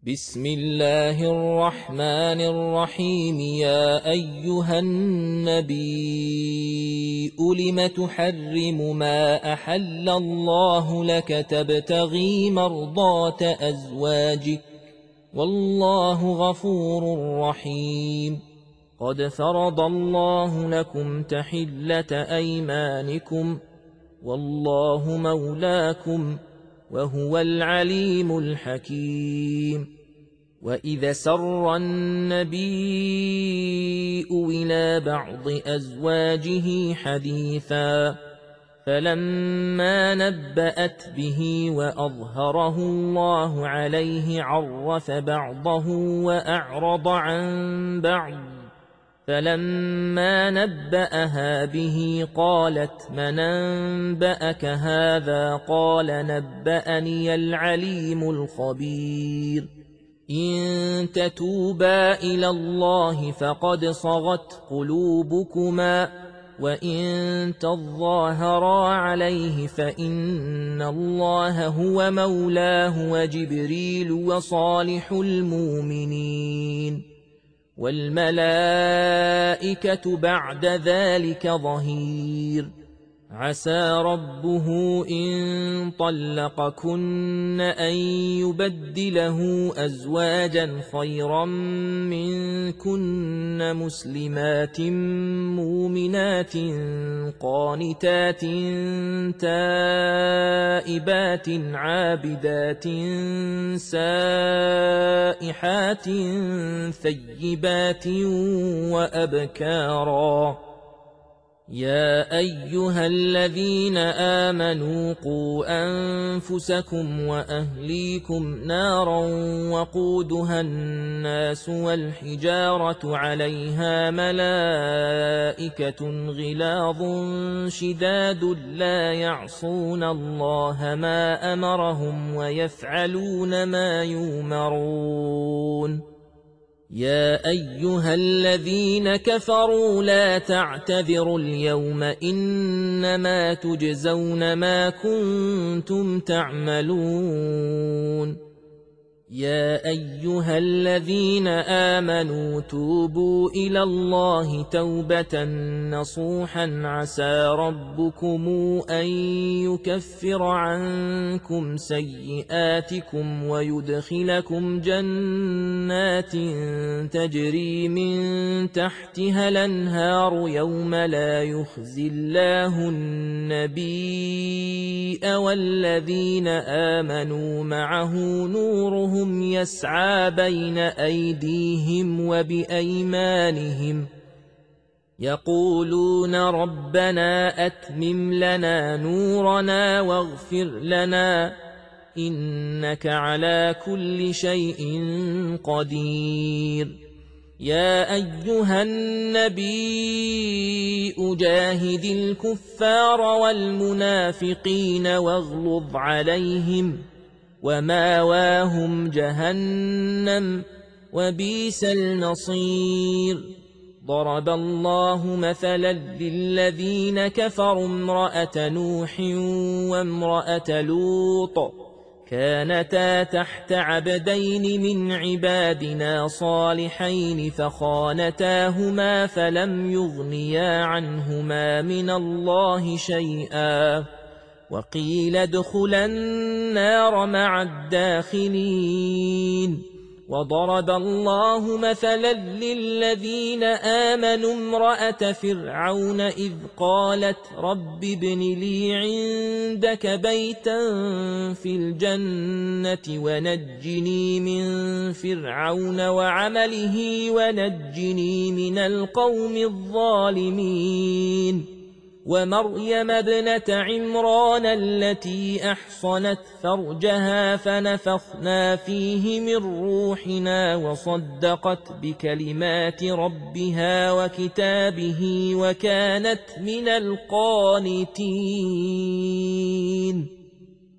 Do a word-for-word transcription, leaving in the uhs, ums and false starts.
بسم الله الرحمن الرحيم. يا أيها النبي لم تحرم ما أحل الله لك تبتغي مرضات أزواجك والله غفور رحيم. قد فرض الله لكم تحلة أيمانكم والله مولاكم وهو العليم الحكيم. وإذا سر النبي إلى بعض أزواجه حديثا فلما نبأت به وأظهره الله عليه عرف بعضه وأعرض عن بعض، فلما نبأها به قالت من أنبأك هذا؟ قال نبأني العليم الخبير. إن تتوبا إلى الله فقد صغت قلوبكما وإن تظاهرا عليه فإن الله هو مولاه وجبريل وصالح المؤمنين والملائكة بعد ذلك ظهير. عسى ربه إن طلقكن أن يبدله أزواجا خيرا منكن مسلمات مؤمنات قانتات تائبات عابدات سائحات ثيبات وأبكارا. يا أيها الذين آمنوا قوا أنفسكم وأهليكم نارا وقودها الناس والحجارة عليها ملائكة غلاظ شداد لا يعصون الله ما أمرهم ويفعلون ما يؤمرون. يا أيها الذين كفروا لا تعتذروا اليوم إنما تجزون ما كنتم تعملون. يا أيها الذين آمنوا توبوا إلى الله توبة نصوحا عسى ربكم أن يكفر عنكم سيئاتكم ويدخلكم جنات تجري من تحتها الأنهار يوم لا يخزي الله النبي والذين آمنوا معه نورهم يسعى بين أيديهم وبأيمانهم يقولون ربنا أتمم لنا نورنا واغفر لنا إنك على كل شيء قدير. يا أيها النبي جاهد الكفار والمنافقين واغلظ عليهم وماواهم جهنم وبئس المصير. ضرب الله مثلا للذين كفروا امرأة نوح وامرأة لوط كانتا تحت عبدين من عبادنا صالحين فخانتاهما فلم يغنيا عنهما من الله شيئا وقيل ادخلا النار مع الداخلين. وضرب الله مثلا للذين آمنوا امرأة فرعون إذ قالت رب ابن لي عندك بيتا في الجنة ونجني من فرعون وعمله ونجني من القوم الظالمين. ومريم ابنة عمران التي أحصنت فرجها فنفخنا فيه من روحنا وصدقت بكلمات ربها وكتابه وكانت من القانتين.